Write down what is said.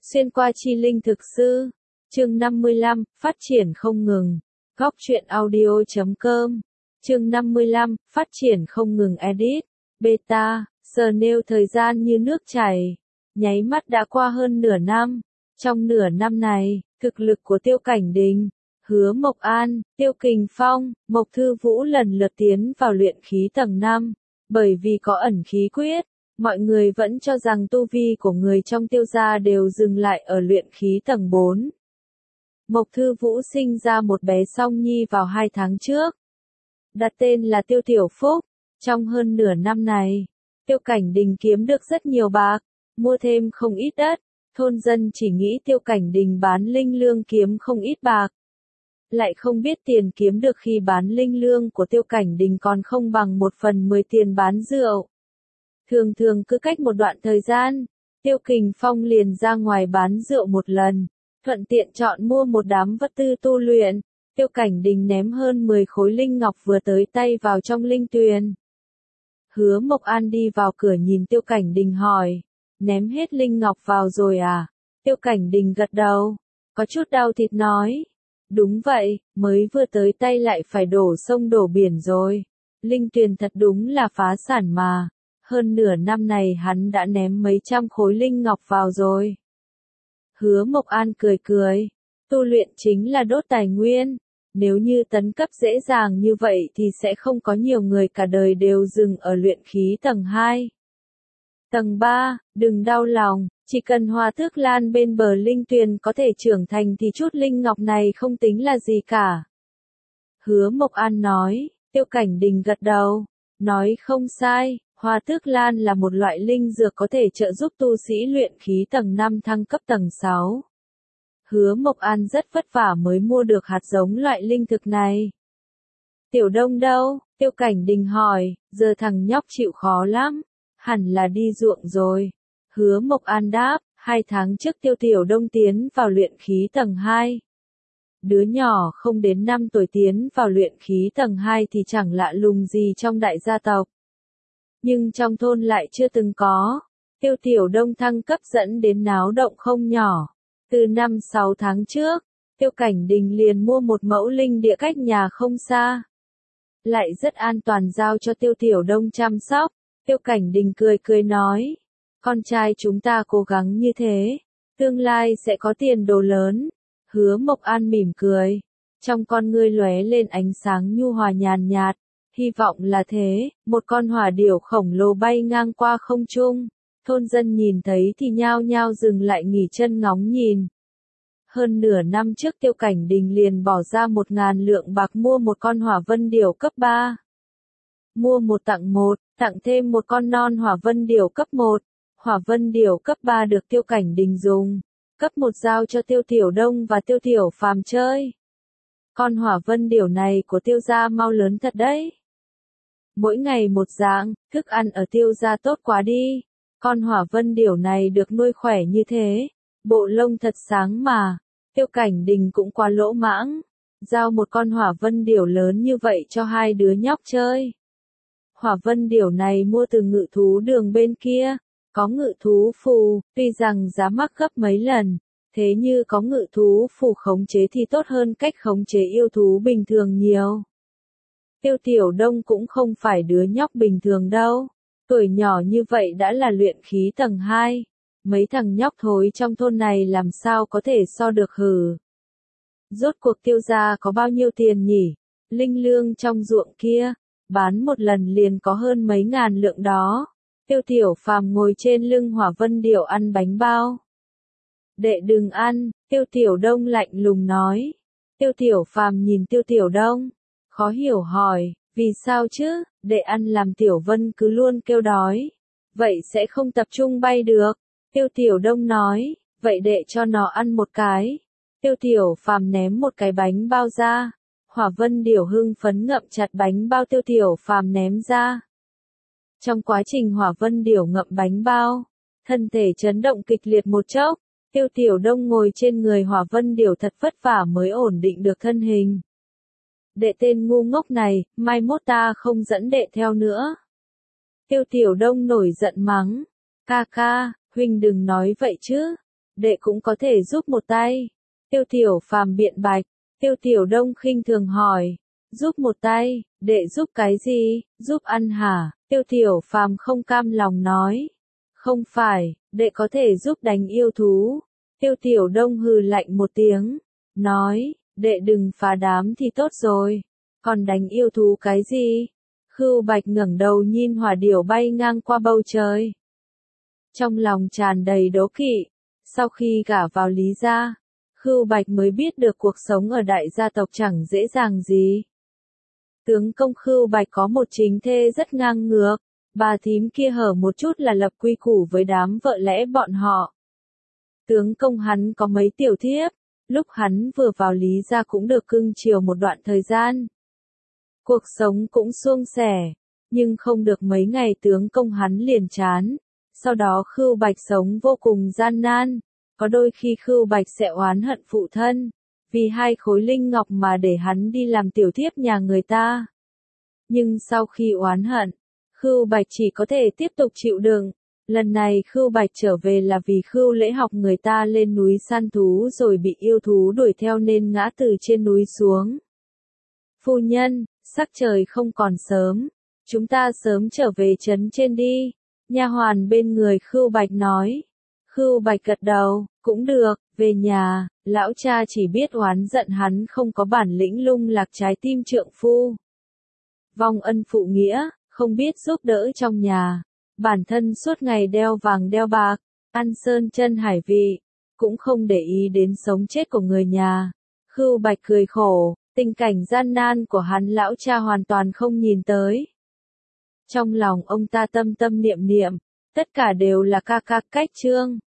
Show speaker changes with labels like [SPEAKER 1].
[SPEAKER 1] Xuyên qua chi linh thực sư. Chương 55, phát triển không ngừng. Góc truyện audio.com. Chương 55, phát triển không ngừng edit. Beta, giờ nêu thời gian như nước chảy. Nháy mắt đã qua hơn nửa năm. Trong nửa năm này, thực lực của Tiêu Cảnh Đình, Hứa Mộc An, Tiêu Kình Phong, Mộc Thư Vũ lần lượt tiến vào luyện khí tầng 5. Bởi vì có ẩn khí quyết, mọi người vẫn cho rằng tu vi của người trong Tiêu gia đều dừng lại ở luyện khí tầng 4. Mộc Thư Vũ sinh ra một bé song nhi vào 2 tháng trước. Đặt tên là Tiêu Tiểu Phúc. Trong hơn nửa năm này, Tiêu Cảnh Đình kiếm được rất nhiều bạc, mua thêm không ít đất. Thôn dân chỉ nghĩ Tiêu Cảnh Đình bán linh lương kiếm không ít bạc. Lại không biết tiền kiếm được khi bán linh lương của Tiêu Cảnh Đình còn không bằng 1/10 tiền bán rượu. Thường thường cứ cách một đoạn thời gian, Tiêu Kình Phong liền ra ngoài bán rượu một lần, thuận tiện chọn mua một đám vật tư tu luyện. Tiêu Cảnh Đình ném hơn 10 khối linh ngọc vừa tới tay vào trong linh tuyền. Hứa Mộc An đi vào cửa nhìn Tiêu Cảnh Đình hỏi, ném hết linh ngọc vào rồi à? Tiêu Cảnh Đình gật đầu, có chút đau thịt nói, đúng vậy, mới vừa tới tay lại phải đổ sông đổ biển rồi. Linh tuyền thật đúng là phá sản mà. Hơn nửa năm này hắn đã ném mấy trăm khối linh ngọc vào rồi. Hứa Mộc An cười cười, tu luyện chính là đốt tài nguyên. Nếu như tấn cấp dễ dàng như vậy thì sẽ không có nhiều người cả đời đều dừng ở luyện khí tầng 2. Tầng 3, đừng đau lòng, chỉ cần Hoa Tước Lan bên bờ linh tuyền có thể trưởng thành thì chút linh ngọc này không tính là gì cả. Hứa Mộc An nói, Tiêu Cảnh Đình gật đầu, nói không sai, Hoa Tước Lan là một loại linh dược có thể trợ giúp tu sĩ luyện khí tầng 5 thăng cấp tầng 6. Hứa Mộc An rất vất vả mới mua được hạt giống loại linh thực này. Tiểu Đông đâu? Tiêu Cảnh Đình hỏi, giờ thằng nhóc chịu khó lắm, hẳn là đi ruộng rồi. Hứa Mộc An đáp, 2 tháng trước Tiểu Đông tiến vào luyện khí tầng 2. Đứa nhỏ không đến 5 tuổi tiến vào luyện khí tầng 2 thì chẳng lạ lùng gì trong đại gia tộc. Nhưng trong thôn lại chưa từng có. Tiểu Đông thăng cấp dẫn đến náo động không nhỏ. Từ 5-6 tháng trước, Tiêu Cảnh Đình liền mua một mẫu linh địa cách nhà không xa. Lại rất an toàn giao cho Tiểu Đông chăm sóc. Tiêu Cảnh Đình cười cười nói, con trai chúng ta cố gắng như thế, tương lai sẽ có tiền đồ lớn. Hứa Mộc An mỉm cười, trong con ngươi lóe lên ánh sáng nhu hòa nhàn nhạt, hy vọng là thế. Một con hỏa điểu khổng lồ bay ngang qua không trung, thôn dân nhìn thấy thì nhao nhao dừng lại nghỉ chân ngóng nhìn. Hơn nửa năm trước Tiêu Cảnh Đình liền bỏ ra 1.000 lượng bạc mua một con hỏa vân điểu cấp 3. Mua một tặng một, tặng thêm một con non hỏa vân điểu cấp 1. Hỏa vân điểu cấp 3 được Tiêu Cảnh Đình dùng. Cấp 1 giao cho Tiểu Đông và Tiểu Phàm chơi. Con hỏa vân điểu này của Tiêu gia mau lớn thật đấy. Mỗi ngày một dạng, thức ăn ở Tiêu gia tốt quá đi. Con hỏa vân điểu này được nuôi khỏe như thế, bộ lông thật sáng mà. Tiêu Cảnh Đình cũng quá lỗ mãng, giao một con hỏa vân điểu lớn như vậy cho 2 đứa nhóc chơi. Hỏa vân điểu này mua từ ngự thú đường bên kia, có ngự thú phù, tuy rằng giá mắc gấp mấy lần, thế như có ngự thú phù khống chế thì tốt hơn cách khống chế yêu thú bình thường nhiều. Tiểu Đông cũng không phải đứa nhóc bình thường đâu, tuổi nhỏ như vậy đã là luyện khí tầng 2. Mấy thằng nhóc thối trong thôn này làm sao có thể so được hừ. Rốt cuộc Tiêu gia có bao nhiêu tiền nhỉ? Linh lương trong ruộng kia, bán một lần liền có hơn mấy ngàn lượng đó. Tiểu Phàm ngồi trên lưng hỏa vân điểu ăn bánh bao. Đệ đừng ăn, Tiểu Đông lạnh lùng nói. Tiểu Phàm nhìn Tiểu Đông, khó hiểu hỏi, vì sao chứ? Đệ ăn làm Tiểu Vân cứ luôn kêu đói, vậy sẽ không tập trung bay được. Tiểu Đông nói, vậy đệ cho nó ăn một cái. Tiểu Phàm ném một cái bánh bao ra. Hỏa vân điểu hưng phấn ngậm chặt bánh bao Tiểu Phàm ném ra. Trong quá trình hỏa vân điểu ngậm bánh bao, thân thể chấn động kịch liệt một chốc. Tiểu Đông ngồi trên người hỏa vân điểu thật vất vả mới ổn định được thân hình. Đệ tên ngu ngốc này, mai mốt ta không dẫn đệ theo nữa. Tiểu Đông nổi giận mắng, ca ca, huynh đừng nói vậy chứ, đệ cũng có thể giúp một tay. Tiêu Tiểu Phàm biện bạch, Tiêu Tiểu Đông khinh thường hỏi, giúp một tay, đệ giúp cái gì, giúp ăn hả? Tiêu Tiểu Phàm không cam lòng nói, không phải, đệ có thể giúp đánh yêu thú. Tiêu Tiểu Đông hừ lạnh một tiếng, nói, đệ đừng phá đám thì tốt rồi, còn đánh yêu thú cái gì? Khưu Bạch ngẩng đầu nhìn hỏa điểu bay ngang qua bầu trời. Trong lòng tràn đầy đố kỵ, sau khi gả vào Lý gia, Khưu Bạch mới biết được cuộc sống ở đại gia tộc chẳng dễ dàng gì. Tướng công Khưu Bạch có một chính thê rất ngang ngược, bà thím kia hở một chút là lập quy củ với đám vợ lẽ bọn họ. Tướng công hắn có mấy tiểu thiếp, lúc hắn vừa vào Lý gia cũng được cưng chiều một đoạn thời gian. Cuộc sống cũng suôn sẻ, nhưng không được mấy ngày tướng công hắn liền chán. Sau đó Khưu Bạch sống vô cùng gian nan, có đôi khi Khưu Bạch sẽ oán hận phụ thân, vì 2 khối linh ngọc mà để hắn đi làm tiểu thiếp nhà người ta. Nhưng sau khi oán hận, Khưu Bạch chỉ có thể tiếp tục chịu đựng. Lần này Khưu Bạch trở về là vì Khưu Lễ học người ta lên núi săn thú rồi bị yêu thú đuổi theo nên ngã từ trên núi xuống. Phu nhân, sắc trời không còn sớm, chúng ta sớm trở về trấn trên đi. Nha hoàn bên người Khưu Bạch nói. Khưu Bạch gật đầu, cũng được, về nhà, lão cha chỉ biết oán giận hắn không có bản lĩnh lung lạc trái tim trượng phu. Vong ân phụ nghĩa, không biết giúp đỡ trong nhà, bản thân suốt ngày đeo vàng đeo bạc, ăn sơn chân hải vị, cũng không để ý đến sống chết của người nhà. Khưu Bạch cười khổ, tình cảnh gian nan của hắn lão cha hoàn toàn không nhìn tới. Trong lòng ông ta tâm tâm niệm niệm, tất cả đều là ca ca cách Trương.